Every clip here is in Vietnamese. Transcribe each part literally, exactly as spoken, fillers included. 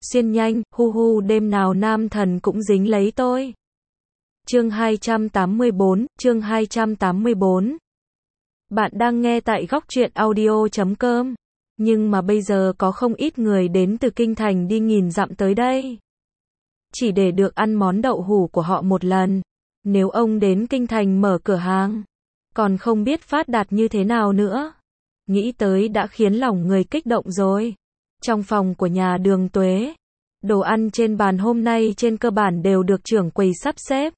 xuyên nhanh, hu hu đêm nào nam thần cũng dính lấy tôi. Chương hai trăm tám mươi bốn, chương hai trăm tám mươi bốn. Bạn đang nghe tại góc truyện audio chấm com. Nhưng mà bây giờ có không ít người đến từ kinh thành đi nghìn dặm tới đây. Chỉ để được ăn món đậu hủ của họ một lần. Nếu ông đến kinh thành mở cửa hàng, còn không biết phát đạt như thế nào nữa. Nghĩ tới đã khiến lòng người kích động rồi. Trong phòng của nhà Đường Tuế, đồ ăn trên bàn hôm nay trên cơ bản đều được trưởng quầy sắp xếp.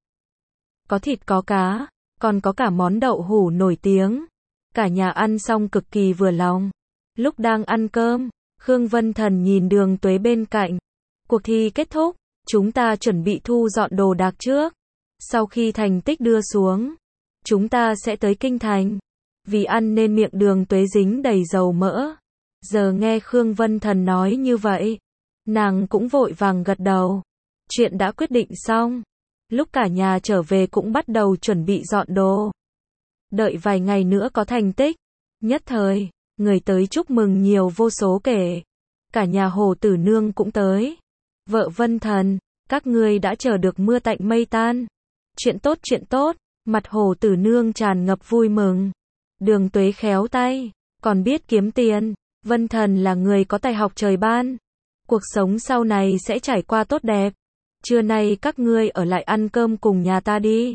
Có thịt có cá, còn có cả món đậu hủ nổi tiếng. Cả nhà ăn xong cực kỳ vừa lòng. Lúc đang ăn cơm, Khương Vân Thần nhìn Đường Tuế bên cạnh. Cuộc thi kết thúc, chúng ta chuẩn bị thu dọn đồ đạc trước. Sau khi thành tích đưa xuống, chúng ta sẽ tới kinh thành. Vì ăn nên miệng Đường Tuế dính đầy dầu mỡ. Giờ nghe Khương Vân Thần nói như vậy, nàng cũng vội vàng gật đầu. Chuyện đã quyết định xong. Lúc cả nhà trở về cũng bắt đầu chuẩn bị dọn đồ. Đợi vài ngày nữa có thành tích. Nhất thời, người tới chúc mừng nhiều vô số kể. Cả nhà Hồ Tử Nương cũng tới. Vợ Vân Thần, các ngươi đã chờ được mưa tạnh mây tan. Chuyện tốt chuyện tốt, mặt Hồ Tử Nương tràn ngập vui mừng. Đường Tuế khéo tay, còn biết kiếm tiền. Vân Thần là người có tài học trời ban. Cuộc sống sau này sẽ trải qua tốt đẹp. Trưa nay các ngươi ở lại ăn cơm cùng nhà ta đi.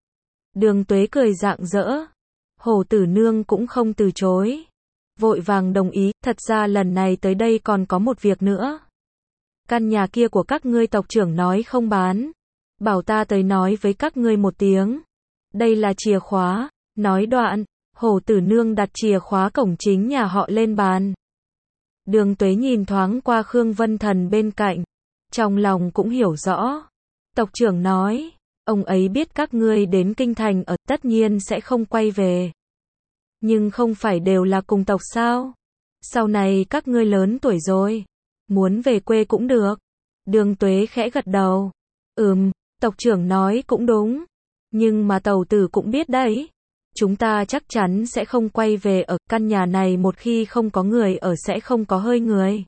Đường Tuế cười rạng rỡ. Hồ Tử Nương cũng không từ chối. Vội vàng đồng ý, thật ra lần này tới đây còn có một việc nữa. Căn nhà kia của các ngươi tộc trưởng nói không bán. Bảo ta tới nói với các ngươi một tiếng. Đây là chìa khóa. Nói đoạn, Hồ Tử Nương đặt chìa khóa cổng chính nhà họ lên bàn. Đường Tuế nhìn thoáng qua Khương Vân Thần bên cạnh. Trong lòng cũng hiểu rõ. Tộc trưởng nói, ông ấy biết các ngươi đến kinh thành ở, tất nhiên sẽ không quay về. Nhưng không phải đều là cùng tộc sao? Sau này các ngươi lớn tuổi rồi, muốn về quê cũng được. Đường Tuế khẽ gật đầu. Ừm, tộc trưởng nói cũng đúng. Nhưng mà tàu tử cũng biết đấy. Chúng ta chắc chắn sẽ không quay về ở căn nhà này, một khi không có người ở sẽ không có hơi người.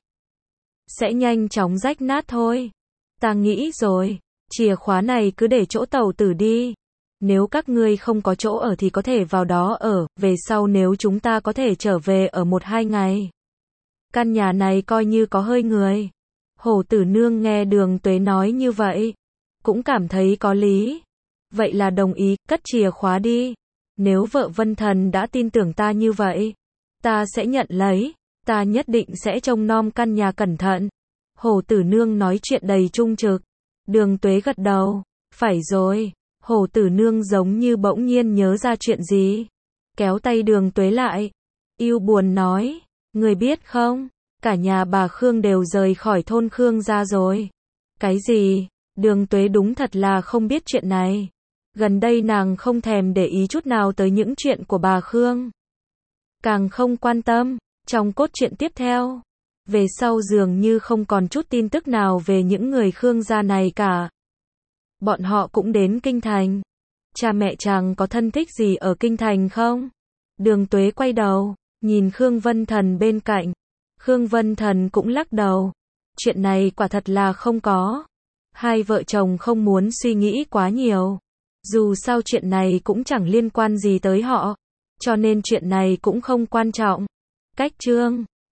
Sẽ nhanh chóng rách nát thôi. Ta nghĩ rồi, chìa khóa này cứ để chỗ tàu tử đi. Nếu các ngươi không có chỗ ở thì có thể vào đó ở, về sau nếu chúng ta có thể trở về ở một hai ngày. Căn nhà này coi như có hơi người. Hồ Tử Nương nghe Đường Tuế nói như vậy, cũng cảm thấy có lý. Vậy là đồng ý, cất chìa khóa đi. Nếu vợ Vân Thần đã tin tưởng ta như vậy, ta sẽ nhận lấy. Ta nhất định sẽ trông nom căn nhà cẩn thận. Hồ Tử Nương nói chuyện đầy trung trực. Đường Tuế gật đầu. Phải rồi. Hồ Tử Nương giống như bỗng nhiên nhớ ra chuyện gì. Kéo tay Đường Tuế lại. Yêu buồn nói. Người biết không? Cả nhà bà Khương đều rời khỏi thôn Khương ra rồi. Cái gì? Đường Tuế đúng thật là không biết chuyện này. Gần đây nàng không thèm để ý chút nào tới những chuyện của bà Khương. Càng không quan tâm. Trong cốt truyện tiếp theo, về sau dường như không còn chút tin tức nào về những người Khương gia này cả. Bọn họ cũng đến kinh thành. Cha mẹ chàng có thân thích gì ở kinh thành không? Đường Tuế quay đầu, nhìn Khương Vân Thần bên cạnh. Khương Vân Thần cũng lắc đầu. Chuyện này quả thật là không có. Hai vợ chồng không muốn suy nghĩ quá nhiều. Dù sao chuyện này cũng chẳng liên quan gì tới họ. Cho nên chuyện này cũng không quan trọng. Cách chương